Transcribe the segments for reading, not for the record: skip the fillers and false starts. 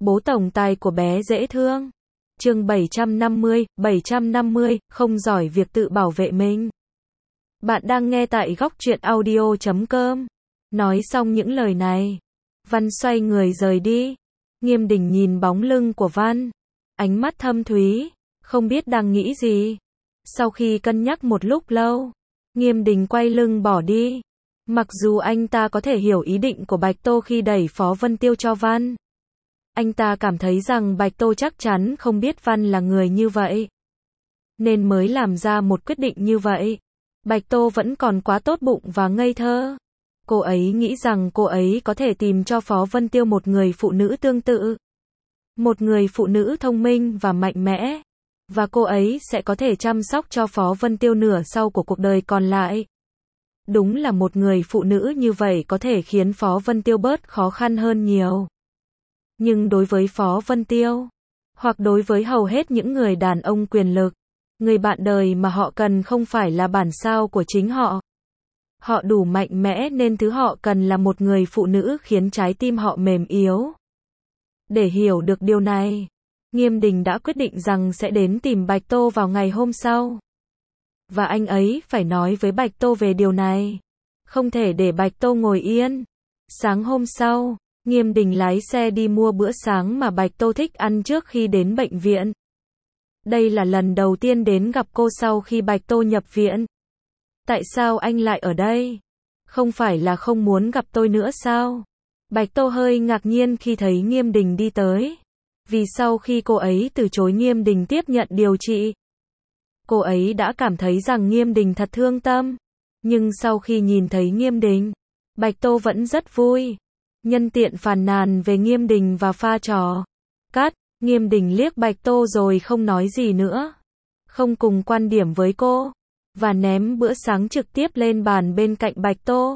Bố tổng tài của bé dễ thương. Chương 750, không giỏi việc tự bảo vệ mình. Bạn đang nghe tại góc truyện audio.com. Nói xong những lời này, Văn xoay người rời đi. Nghiêm Đình nhìn bóng lưng của Văn, ánh mắt thâm thúy, không biết đang nghĩ gì. Sau khi cân nhắc một lúc lâu, Nghiêm Đình quay lưng bỏ đi. Mặc dù anh ta có thể hiểu ý định của Bạch Tô khi đẩy Phó Vân Tiêu cho Văn, anh ta cảm thấy rằng Bạch Tô chắc chắn không biết Văn là người như vậy, nên mới làm ra một quyết định như vậy. Bạch Tô vẫn còn quá tốt bụng và ngây thơ. Cô ấy nghĩ rằng cô ấy có thể tìm cho Phó Vân Tiêu một người phụ nữ tương tự. Một người phụ nữ thông minh và mạnh mẽ. Và cô ấy sẽ có thể chăm sóc cho Phó Vân Tiêu nửa sau của cuộc đời còn lại. Đúng là một người phụ nữ như vậy có thể khiến Phó Vân Tiêu bớt khó khăn hơn nhiều. Nhưng đối với Phó Vân Tiêu, hoặc đối với hầu hết những người đàn ông quyền lực, người bạn đời mà họ cần không phải là bản sao của chính họ. Họ đủ mạnh mẽ nên thứ họ cần là một người phụ nữ khiến trái tim họ mềm yếu. Để hiểu được điều này, Nghiêm Đình đã quyết định rằng sẽ đến tìm Bạch Tô vào ngày hôm sau. Và anh ấy phải nói với Bạch Tô về điều này. Không thể để Bạch Tô ngồi yên. Sáng hôm sau, Nghiêm Đình lái xe đi mua bữa sáng mà Bạch Tô thích ăn trước khi đến bệnh viện. Đây là lần đầu tiên đến gặp cô sau khi Bạch Tô nhập viện. Tại sao anh lại ở đây? Không phải là không muốn gặp tôi nữa sao? Bạch Tô hơi ngạc nhiên khi thấy Nghiêm Đình đi tới. Vì sau khi cô ấy từ chối Nghiêm Đình tiếp nhận điều trị, cô ấy đã cảm thấy rằng Nghiêm Đình thật thương tâm. Nhưng sau khi nhìn thấy Nghiêm Đình, Bạch Tô vẫn rất vui. Nhân tiện phàn nàn về Nghiêm Đình và pha trò. Nghiêm Đình liếc Bạch Tô rồi không nói gì nữa. Không cùng quan điểm với cô. Và ném bữa sáng trực tiếp lên bàn bên cạnh Bạch Tô.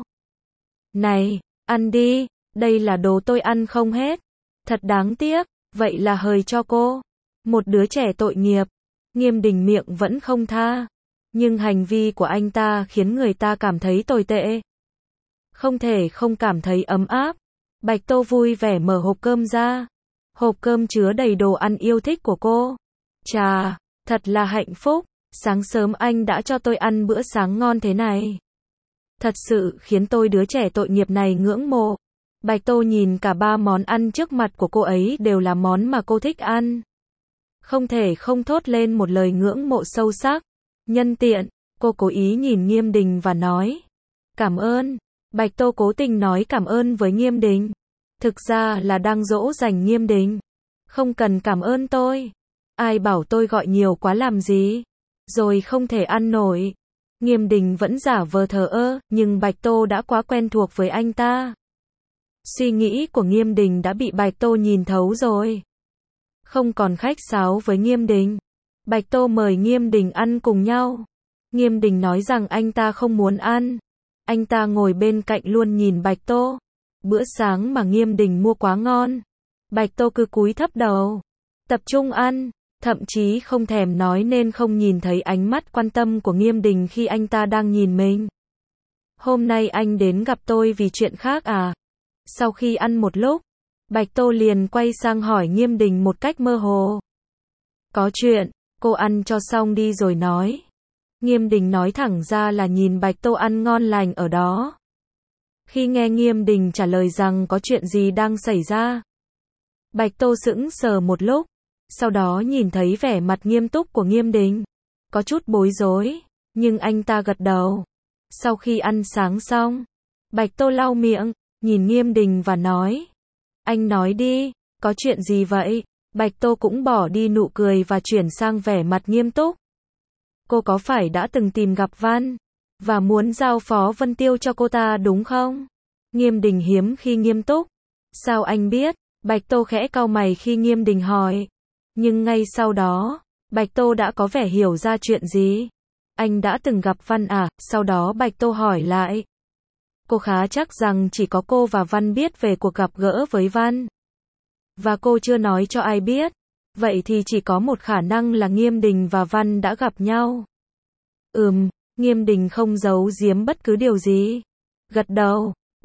Này, ăn đi, đây là đồ tôi ăn không hết. Thật đáng tiếc, vậy là hời cho cô. Một đứa trẻ tội nghiệp. Nghiêm Đình miệng vẫn không tha. Nhưng hành vi của anh ta khiến người ta cảm thấy tồi tệ. Không thể không cảm thấy ấm áp. Bạch Tô vui vẻ mở hộp cơm ra. Hộp cơm chứa đầy đồ ăn yêu thích của cô. Chà, thật là hạnh phúc. Sáng sớm anh đã cho tôi ăn bữa sáng ngon thế này. Thật sự khiến tôi đứa trẻ tội nghiệp này ngưỡng mộ. Bạch Tô nhìn cả ba món ăn trước mặt của cô ấy đều là món mà cô thích ăn. Không thể không thốt lên một lời ngưỡng mộ sâu sắc. Nhân tiện, cô cố ý nhìn Nghiêm Đình và nói. Cảm ơn. Bạch Tô cố tình nói cảm ơn với Nghiêm Đình. Thực ra là đang dỗ dành Nghiêm Đình. Không cần cảm ơn tôi. Ai bảo tôi gọi nhiều quá làm gì? Rồi không thể ăn nổi. Nghiêm Đình vẫn giả vờ thờ ơ, nhưng Bạch Tô đã quá quen thuộc với anh ta. Suy nghĩ của Nghiêm Đình đã bị Bạch Tô nhìn thấu rồi. Không còn khách sáo với Nghiêm Đình. Bạch Tô mời Nghiêm Đình ăn cùng nhau. Nghiêm Đình nói rằng anh ta không muốn ăn. Anh ta ngồi bên cạnh luôn nhìn Bạch Tô. Bữa sáng mà Nghiêm Đình mua quá ngon. Bạch Tô cứ cúi thấp đầu, tập trung ăn, thậm chí không thèm nói nên không nhìn thấy ánh mắt quan tâm của Nghiêm Đình khi anh ta đang nhìn mình. Hôm nay anh đến gặp tôi vì chuyện khác à? Sau khi ăn một lúc, Bạch Tô liền quay sang hỏi Nghiêm Đình một cách mơ hồ. Có chuyện, cô ăn cho xong đi rồi nói. Nghiêm Đình nói thẳng ra là nhìn Bạch Tô ăn ngon lành ở đó. Khi nghe Nghiêm Đình trả lời rằng có chuyện gì đang xảy ra, Bạch Tô sững sờ một lúc, sau đó nhìn thấy vẻ mặt nghiêm túc của Nghiêm Đình, có chút bối rối, nhưng anh ta gật đầu. Sau khi ăn sáng xong, Bạch Tô lau miệng, nhìn Nghiêm Đình và nói. Anh nói đi, có chuyện gì vậy? Bạch Tô cũng bỏ đi nụ cười và chuyển sang vẻ mặt nghiêm túc. Cô có phải đã từng tìm gặp Văn và muốn giao Phó Vân Tiêu cho cô ta đúng không? Nghiêm Đình hiếm khi nghiêm túc. Sao anh biết? Bạch Tô khẽ cau mày khi Nghiêm Đình hỏi. Nhưng ngay sau đó, Bạch Tô đã có vẻ hiểu ra chuyện gì. Anh đã từng gặp Văn à? Sau đó Bạch Tô hỏi lại. Cô khá chắc rằng chỉ có cô và Văn biết về cuộc gặp gỡ với Văn. Và cô chưa nói cho ai biết. Vậy thì chỉ có một khả năng là Nghiêm Đình và Văn đã gặp nhau. Nghiêm Đình không giấu giếm bất cứ điều gì. Gật đầu,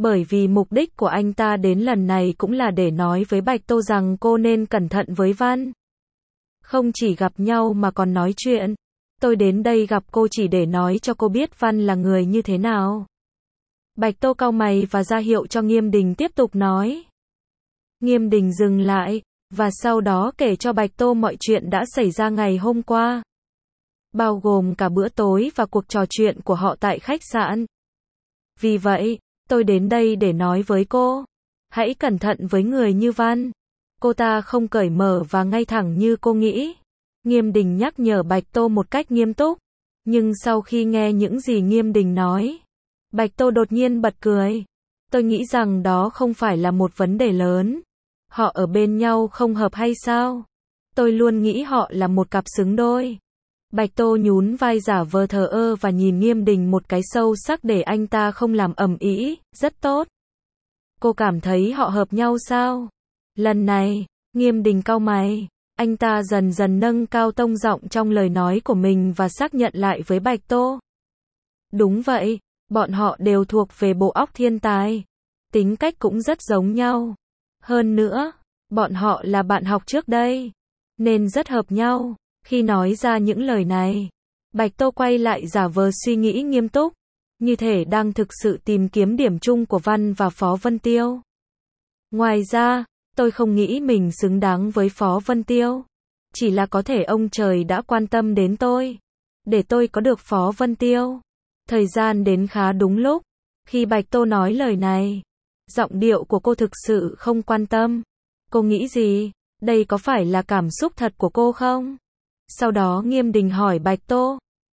Bởi vì mục đích của anh ta đến lần này cũng là để nói với Bạch Tô rằng cô nên cẩn thận với Văn. Không chỉ gặp nhau mà còn nói chuyện. Tôi đến đây gặp cô chỉ để nói cho cô biết Văn là người như thế nào. Bạch Tô cau mày và ra hiệu cho Nghiêm Đình tiếp tục nói. Nghiêm Đình dừng lại, và sau đó kể cho Bạch Tô mọi chuyện đã xảy ra ngày hôm qua. Bao gồm cả bữa tối và cuộc trò chuyện của họ tại khách sạn. Vì vậy, tôi đến đây để nói với cô. Hãy cẩn thận với người như Văn. Cô ta không cởi mở và ngay thẳng như cô nghĩ. Nghiêm Đình nhắc nhở Bạch Tô một cách nghiêm túc. Nhưng sau khi nghe những gì Nghiêm Đình nói, Bạch Tô đột nhiên bật cười. Tôi nghĩ rằng đó không phải là một vấn đề lớn. Họ ở bên nhau không hợp hay sao? Tôi luôn nghĩ họ là một cặp xứng đôi. Bạch Tô nhún vai giả vờ thờ ơ và nhìn Nghiêm Đình một cái sâu sắc để anh ta không làm ầm ĩ. Rất tốt. Cô cảm thấy họ hợp nhau sao? Lần này, Nghiêm Đình cau mày. Anh ta dần dần nâng cao tông giọng trong lời nói của mình và xác nhận lại với Bạch Tô. Đúng vậy, bọn họ đều thuộc về bộ óc thiên tài. Tính cách cũng rất giống nhau. Hơn nữa, bọn họ là bạn học trước đây, nên rất hợp nhau. Khi nói ra những lời này, Bạch Tô quay lại giả vờ suy nghĩ nghiêm túc, như thể đang thực sự tìm kiếm điểm chung của Văn và Phó Vân Tiêu. Ngoài ra, tôi không nghĩ mình xứng đáng với Phó Vân Tiêu. Chỉ là có thể ông trời đã quan tâm đến tôi, để tôi có được Phó Vân Tiêu. Thời gian đến khá đúng lúc. Khi Bạch Tô nói lời này, giọng điệu của cô thực sự không quan tâm. Cô nghĩ gì? Đây có phải là cảm xúc thật của cô không? Sau đó Nghiêm Đình hỏi Bạch Tô.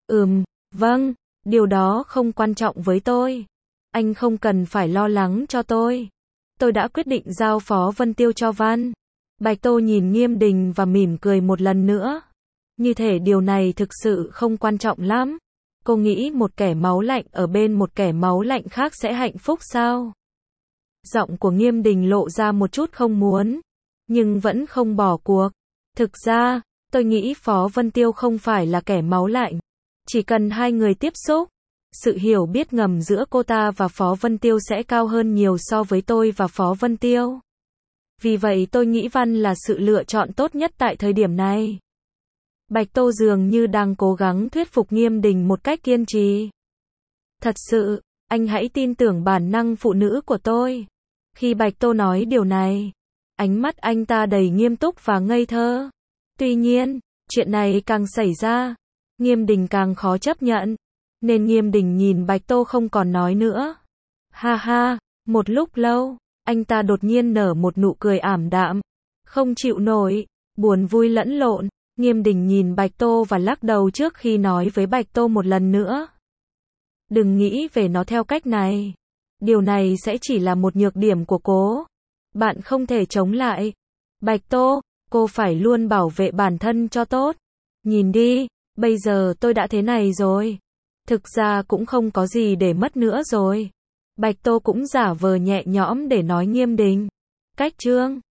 Vâng, điều đó không quan trọng với tôi. Anh không cần phải lo lắng cho tôi. Tôi đã quyết định giao Phó Vân Tiêu cho Văn. Bạch Tô nhìn Nghiêm Đình và mỉm cười một lần nữa. Như thể điều này thực sự không quan trọng lắm. Cô nghĩ một kẻ máu lạnh ở bên một kẻ máu lạnh khác sẽ hạnh phúc sao? Giọng của Nghiêm Đình lộ ra một chút không muốn, nhưng vẫn không bỏ cuộc. Thực ra, tôi nghĩ Phó Vân Tiêu không phải là kẻ máu lạnh. Chỉ cần hai người tiếp xúc, sự hiểu biết ngầm giữa cô ta và Phó Vân Tiêu sẽ cao hơn nhiều so với tôi và Phó Vân Tiêu. Vì vậy tôi nghĩ Văn là sự lựa chọn tốt nhất tại thời điểm này. Bạch Tô dường như đang cố gắng thuyết phục Nghiêm Đình một cách kiên trì. Thật sự, anh hãy tin tưởng bản năng phụ nữ của tôi. Khi Bạch Tô nói điều này, ánh mắt anh ta đầy nghiêm túc và ngây thơ. Tuy nhiên, chuyện này càng xảy ra, Nghiêm Đình càng khó chấp nhận. Nên Nghiêm Đình nhìn Bạch Tô không còn nói nữa. Ha ha, một lúc lâu, anh ta đột nhiên nở một nụ cười ảm đạm. Không chịu nổi, buồn vui lẫn lộn. Nghiêm Đình nhìn Bạch Tô và lắc đầu trước khi nói với Bạch Tô một lần nữa. Đừng nghĩ về nó theo cách này. Điều này sẽ chỉ là một nhược điểm của cô. Bạn không thể chống lại. Bạch Tô, cô phải luôn bảo vệ bản thân cho tốt. Nhìn đi, bây giờ tôi đã thế này rồi. Thực ra cũng không có gì để mất nữa rồi. Bạch Tô cũng giả vờ nhẹ nhõm để nói Nghiêm Đình. Cách chương